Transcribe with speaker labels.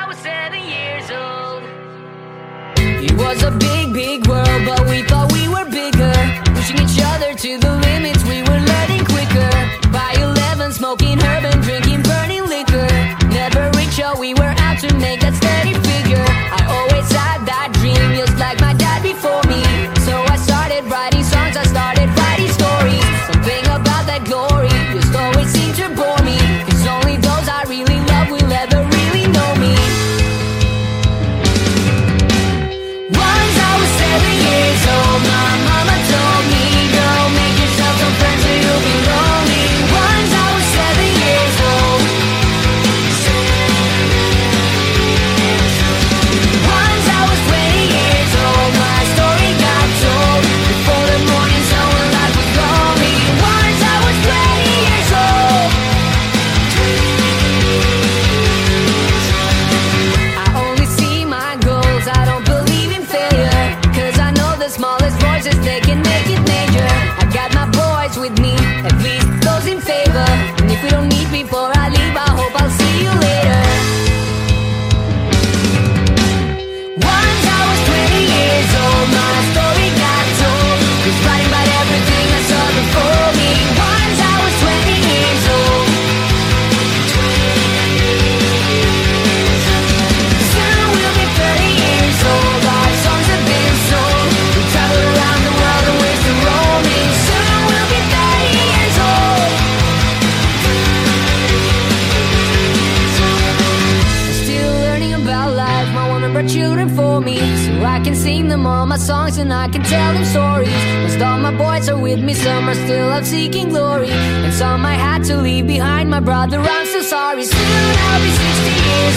Speaker 1: was 7 years old.
Speaker 2: It was a big, big world, but we thought we were bigger. Pushing each other to the limits, we were learning quicker. By 11, smoking herb and drinking burning liquor. Never richer, we were out to make that steady figure. I always had that dream, just like my dad before me. So I started writing songs, I started writing stories. Something about that glory just always seemed to bore me. Cause only those I really love will ever really know me. Once I was 7 years old, my mama told me, girl, make yourself some friends or you'll be lonely. Once I was 7 years old. Once I was 20 years old, my story got told. Before the morning sun when life was lonely. Once I was 20 years old. I only see my goals, I don't believe in failure. Cause I know the smallest voices, they can make it major. I got my boys with me, at least those in favor. And if we don't meet before I leave, I hope I'll see you later. Once I was 20 years old, my story got told. Was writing about everything I saw before me. Once I was 20 years old. Soon we'll be 30 years old. Our songs have been sold. We travel around the world and we're still roaming. Soon we'll be 30 years old. I'm still learning about life. My woman brought children for me, so I can sing them all my songs and I can tell them stories. Most all my boys are with me, some are still out seeking glory, and some I had to leave behind. My brother, I'm so sorry. Soon I'll be 60 years